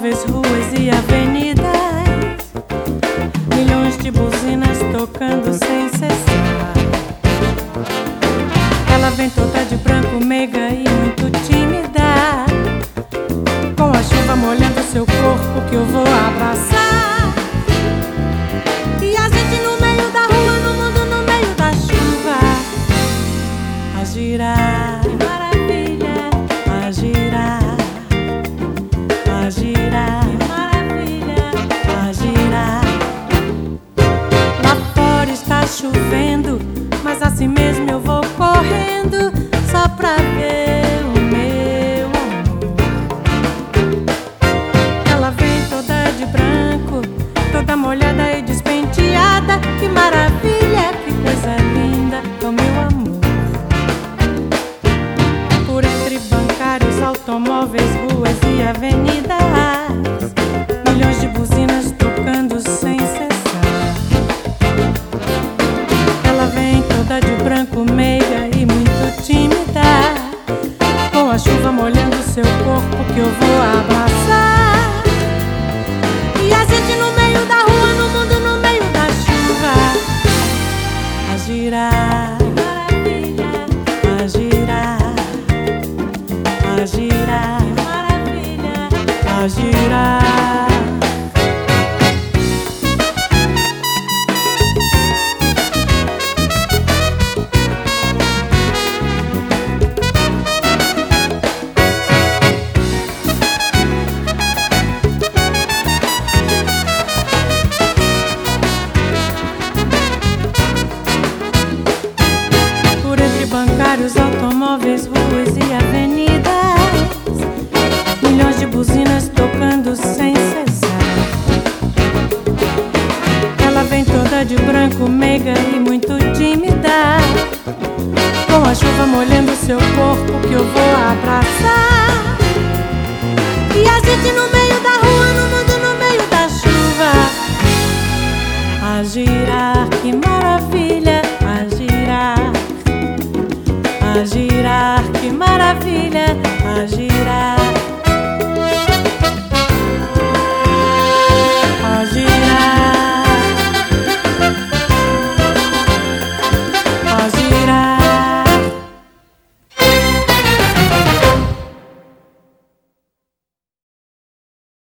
automóveis, ruas e avenidas, milhões de buzinas tocando sem cessar. Ela vem toda de branco, meiga e muito tímida, com a chuva molhando seu corpo que eu vou abraçar. E a gente no meio da rua, no mundo no meio da chuva, a girar, maravilha, a girar, a girar, maravilha, a girar. Lá fora está chovendo, mas assim mesmo eu vou correndo só pra ver o meu amor. Ela vem toda de branco, toda molhada e despenteada. Que maravilha, que coisa linda, o meu amor. Por entre bancários, automóveis, ruas e avenidas, milhões de buzinas tocando sem cessar. Ela vem toda de branco, meiga e muito tímida, com a chuva molhando seu corpo que eu vou abraçar. E a gente no meio da rua, no mundo no meio da chuva, a girar, maravilha, a girar, a girar, maravilha, a girar. Bancários, automóveis, ruas e avenidas, milhões de buzinas tocando sem cessar. Ela vem toda de branco, meiga e muito tímida, com a chuva molhando seu corpo que eu vou abraçar. E a gente no meio da rua, no mundo no meio da chuva, a girar, que maravilha, a girar, a girar, que maravilha.